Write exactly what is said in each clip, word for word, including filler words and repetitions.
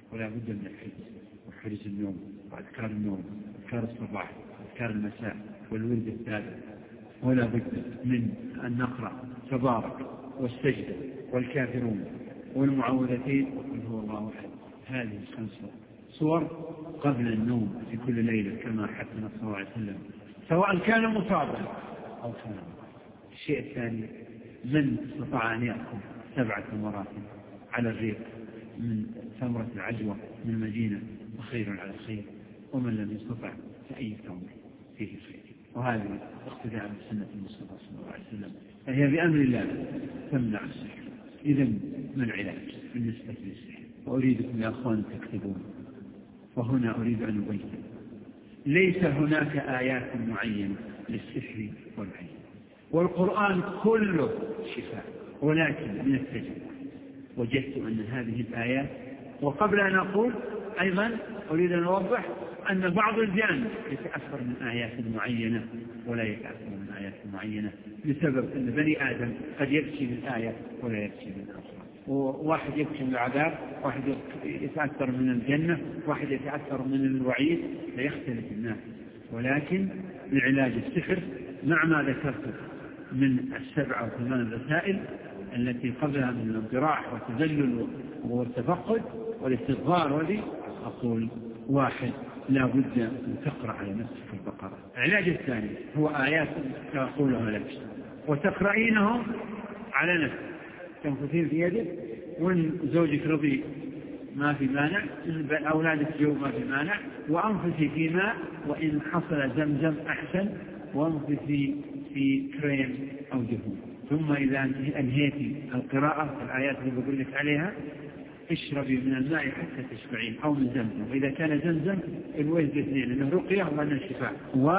ولا بد من الحرز وحرز النوم وأذكار النوم وأذكار الصباح وأذكار المساء والورد الثالث. ولا بد من أن نقرأ تبارك والسجدة والكافرون والمعوذتين وقل هو الله أحد. هذه الخمس صور قبل النوم في كل ليلة كما حثنا صلى الله عليه وسلم، سواء كان مصابا أو كان. الشيء الثاني، من استطاع أن يأكل سبعة مرات على الريق من ثمرة العجوة من المدينة وخير على خير، ومن لم يستطع فأي تمر فيه خير. وهذا اقتداء بسنة المصطفى صلى الله عليه وسلم، فهي بأمر الله تمنع السحر. إذن ما العلاج بالنسبة للسحر؟ وأريدكم يا أخوان تكتبون، وهنا أريد أن أبين ليس هناك آيات معينة للسحر والعين، والقرآن كله شفاء، ولكن من التجربة وجدت أن هذه الآيات، وقبل أن أقول أيضا أريد أن أوضح أن بعض الجان يتأثر من آيات معينة ولا يتأثر من آيات معينة، بسبب أن بني آدم قد يبكي من آية ولا يبكي من أخرى. وواحد يبكي من العذاب، واحد يتأثر من الجنة، واحد يتأثر من الوعيد، فيختلف الناس. ولكن لعلاج السحر مع ما ذكرته من السبع أو ثمان الرسائل التي قبلها من الانطراح والتذلل والتفقد والاستغفار، ولي أقول واحد لا بد أن تقرأ على نفسك البقرة. العلاج الثاني هو آيات تقولها لك وتقرأينهم على نفسك، تنفثين في يدك، وإن زوجك رضي ما في مانع، إن أولادك جو ما في مانع، وأنفسي في ماء، وإن حصل زمزم أحسن، وأنفسي في كريم أو دهون. ثم إذا أنهيتي القراءة الآيات اللي بقول لك عليها اشربي من الماء حتى تشبعين، أو من زمزم، وإذا كان زمزم الوجد اثنين، لأنه رقية وأنه شفاء.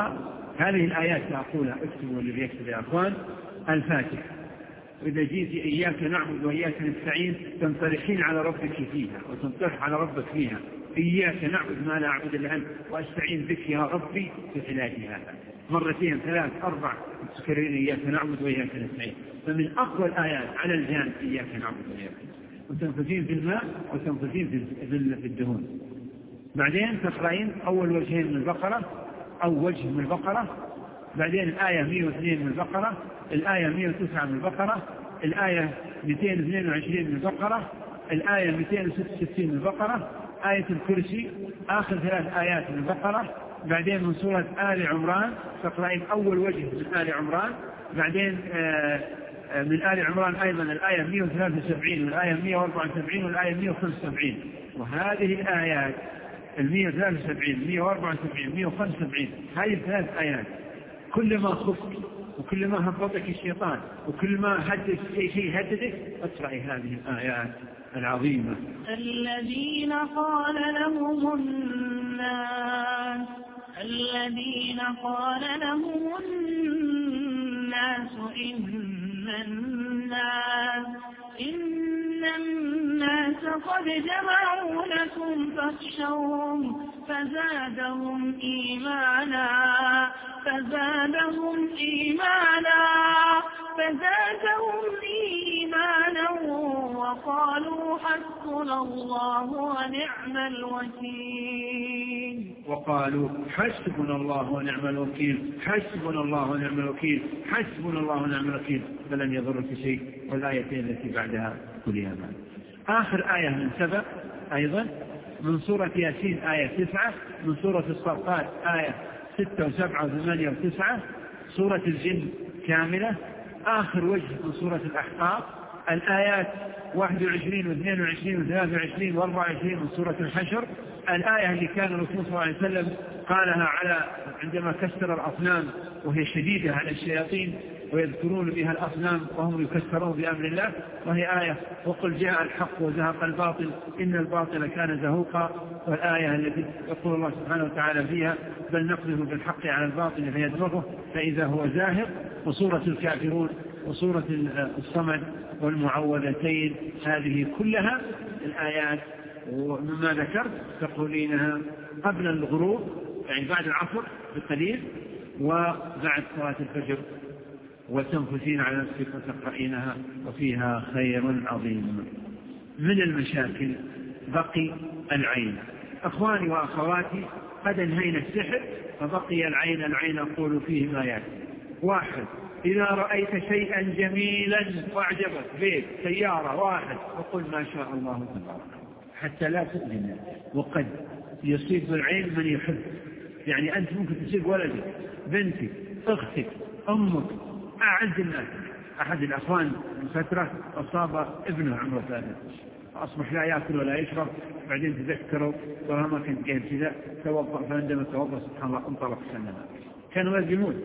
وهذه الآيات أقولها، اكتبوا اللي بيكتب يا أخوان. الفاتحة، وإذا جيتي إياك نعبد وإياك نستعين تنطرحين على ربك فيها، وتنطرح على ربك فيها إياك نعبد ما لا أعبد إلا أنت، وأستعين بك يا ربي في علاج هذا، مرتين ثلاث أربع تكررين إياك نعبد وإياك نستعين. فمن أقوى الآيات على الجان إياك نعبد وإياك، وتنفذين في الماء وتنفذين في الدهون. بعدين تقرأين أول وجهين من البقرة أو وجه من البقرة، بعدين الآية مئة واثنين من البقرة، الآية مئة وتسعة من البقرة، الآية مئتين واثنين وعشرين من البقرة، الآية مئتين وستة وستين من البقرة، آية الكرسي، آخر ثلاث آيات من البقرة. بعدين من سورة آل عمران تقرأين أول وجه من آل عمران، بعدين من آل عمران أيضا الآية مئة وثلاثة وسبعين والآية مئة وأربعة وسبعين والآية مئة وخمسة وسبعين. وهذه الآيات المئة وثلاثة وسبعين مئة وأربعة وسبعين مئة وخمسة وسبعين هذه الثلاث آيات كل ما خفت وكل ما هبطك الشيطان وكل ما هدد شيء هددك اقرأي هذه الآيات العظيمة. الذين قال لهم الناس الذين قال لهم الناس إن الناس إن الناس قد جمعوا لكم فاخشوهم فزادهم إيمانا فزادهم إيمانا فزادهم إيمانا وقالوا حسبنا الله ونعم الوكيل وقالوا حسبنا الله ونعم الوكيل حسبنا الله ونعم الوكيل حسبنا الله ونعم الوكيل فلن يضرك شيء. والآيتين التي بعدها كلها بعد. آخر آية من سبق أيضا من سورة ياسين آية تسعة، من سورة الصفات آية ستة وسبعة وثمانية وتسعة، سورة الجن كاملة، آخر وجه من سورة الأحقاف الآيات واحد وعشرين واثنين وعشرين وثلاثة وعشرين وأربعة وعشرين من سورة الحشر، الآية اللي كان الرسول صلى الله عليه وسلم قالها على عندما كسر الأصنام وهي شديدة على الشياطين ويذكرون بها الأصنام وهم يكسرون بأمر الله، وهي آية وقل جاء الحق وزهق الباطل إن الباطل كان زهوقا، والآية التي يقول الله سبحانه وتعالى فيها بل نقذف بالحق على الباطل فيدمغه فإذا هو زاهق، وسورة الكافرون وسورة الصمد والمعوذتين. هذه كلها الآيات ومما ذكرت تقولينها قبل الغروب يعني بعد العصر بقليل وبعد صلاة الفجر، وتنفسين على نفسك وتقرأينها وفيها خير عظيم. من المشاكل بقي العين. أخواني وأخواتي، قد انهينا السحر فبقي العين. العين أقول فيه ما يأتي: واحد، إذا رأيت شيئا جميلا وأعجبك، بيت، سيارة، واحد، فقل ما شاء الله تبارك حتى لا تؤذي الناس. وقد يصيب بالعين من يحب، يعني أنت ممكن تصيب ولدك، بنتك، أختك، أمك، أعز الناس. أحد الأخوان من فترة أصاب ابنه عمره ثلاثة أصبح لا يأكل ولا يشرب، بعدين تذكروا والله ما كنت قايل كذا، توضأ، فعندما توضأ سبحان الله انطلق سنة. كانوا يزمون.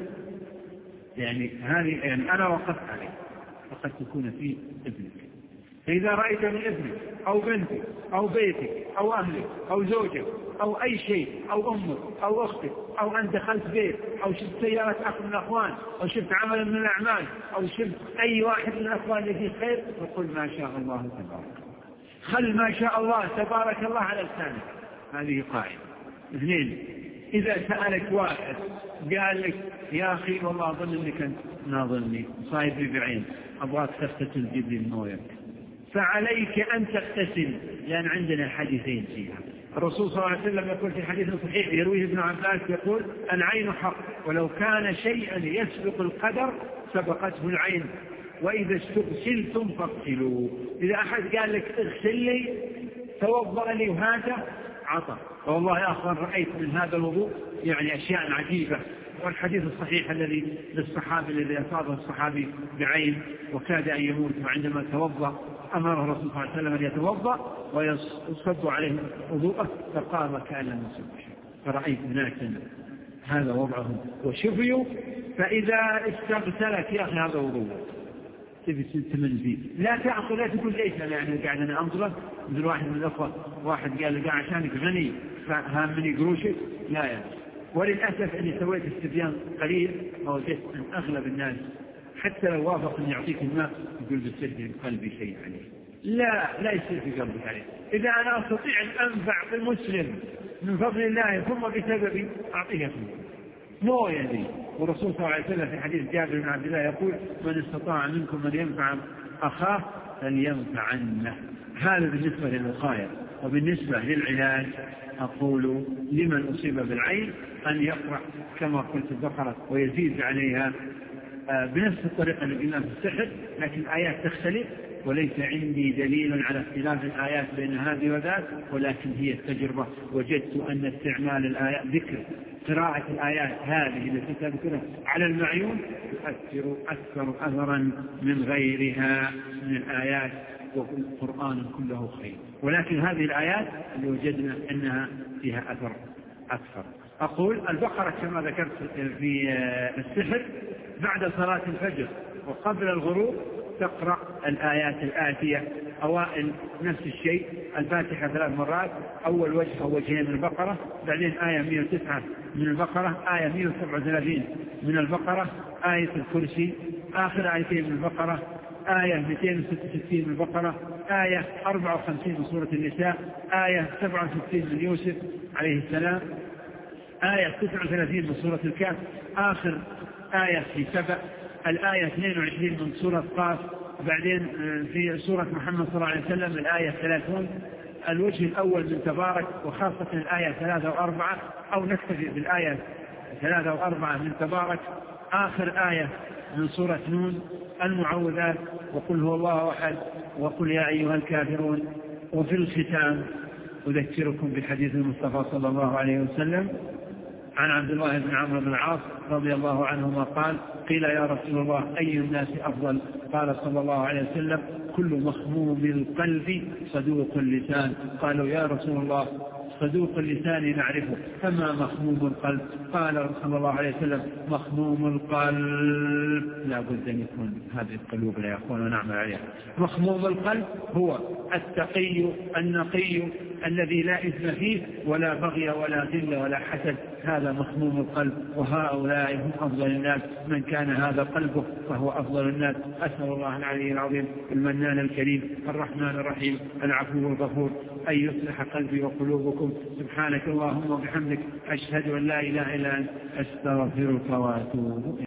يعني هذه يعني أنا وقفت عليه، فقد تكون في ابنك. فإذا رأيت من ابنك أو بنتك أو بيتك أو أهلك أو زوجك أو أي شيء أو أمك أو أختك، أو أن دخلت بيت أو شفت سيارة أخ من الأخوان أو شفت عمل من الأعمال أو شفت أي واحد من الأخوان الذي خير، فقل ما شاء الله تبارك. خل ما شاء الله تبارك الله على لسانك. هذه قاعدة. اثنين، إذا سألك واحد قال لك يا أخي والله أظن أنك أنت ناظرني صايب لي بعين، أبغاك تغتسل جيب لي المويه، فعليك أن تغتسل، لأن عندنا حديثين فيها. الرسول صلى الله عليه وسلم يقول في حديث صحيح يرويه ابن عباس يقول: العين حق، ولو كان شيئا يسبق القدر سبقته العين، وإذا استغسلتم فاغسلوا. إذا أحد قال لك اغسل لي، توضأ لي وهذا عطى. والله يا أخوان رأيت من هذا الوضوء يعني أشياء عجيبة. والحديث الصحيح الذي للصحابي الذي أصابه الصحابي بعين وكاد أن يموت، وعندما توضأ أمره الرسول صلى الله عليه وسلم أن يتوضأ ويصب عليه وضوءه، فقام كأن لم يصب شيء. فرأيت ناسا هذا وضعهم وشفيوا. فإذا استغسلت يا أخي هذا وضوء، تبي تمل فيه، لا تأخذ، لا تقول ليش يعني قاعد أنا أنظره مثل واحد من الأخوة، واحد قال لي عشانك غني فهامني قروشك. لا يا أخي. وللأسف أني سويت استبيان قليل ووجدت أن أغلب الناس حتى لو وافق أن يعطيك الماء يقول بيصير في قلبي شيء عليه. لا لا يصير في قلبك عليه. إذا أنا أستطيع أن أنفع بالمسلم من فضل الله ثم بسببي أعطيه مو يعني. والرسول صلى الله عليه وسلم في حديث جابر بن عبد الله يقول: من استطاع منكم من ينفع أخاه فلينفع عنه. هذا بالنسبة للوقاية. وبالنسبة للعلاج أقول لمن أصيب بالعين أن يقرأ كما قلت البقرة ويزيد عليها بنفس الطريقة اللي قلنا في السحر، لكن الآيات تختلف، وليس عندي دليل على اختلاف الآيات بين هذه وذاك، ولكن هي التجربة. وجدت أن استعمال الآيات، ذكر قراءة الآيات هذه التي تذكرها على المعيون تؤثر أكثر أثرا من غيرها من الآيات، والقرآن كله خير. ولكن هذه الآيات اللي وجدنا أنها فيها أثر أكثر. أقول البقرة كما ذكرت في السحر بعد صلاة الفجر وقبل الغروب تقرأ الآيات الآتية. أوائل نفس الشيء، الفاتحة ثلاث مرات، أول وجه أو وجهين من البقرة، بعدين آية مئة وتسعة من البقرة، آية مئة وسبعة وثلاثين من البقرة، آية الكرسي، آخر آيتين من البقرة، آية مئتين وستة وستين من البقرة، آية أربعة وخمسين من سورة النساء، آية سبعة وستين من يوسف عليه السلام، آية تسعة وثلاثين من سورة الكهف، آخر آية في سبأ، الآية اثنين وعشرين من سورة قاف، بعدين في سورة محمد صلى الله عليه وسلم الآية ثلاثون. الوجه الأول من تبارك، وخاصة الآية ثلاثة وأربعة، أو نكتفي بالآية ثلاثة وأربعة من تبارك. آخر آية من سورة نون المعوذات، وقل هو الله أحد، وقل يا أيها الكافرون. وفي الختام أذكركم بحديث المصطفى صلى الله عليه وسلم عن عبد الله بن عمرو بن العاص رضي الله عنهما قال: قيل يا رسول الله أي الناس أفضل؟ قال صلى الله عليه وسلم: كل مخموم القلب صدوق اللسان. قالوا يا رسول الله صدوق اللسان نعرفه، فما مخموم القلب؟ قال صلى الله عليه وسلم: مخموم القلب لا بد أن يكون هذه القلوب لا يكون ونعمل عليها. مخموم القلب هو التقي النقي الذي لا إثم فيه ولا بغي ولا ذل ولا حسد، هذا مخموم القلب. وهؤلاء هم أفضل الناس، من كان هذا قلبه فهو أفضل الناس. أسأل الله العلي العظيم المنان الكريم الرحمن الرحيم العفو الغفور أن يصلح قلبي وقلوبكم. سبحانك اللهم وبحمدك، أشهد أن لا إله إلا أنت، أستغفرك وأتوب إليك.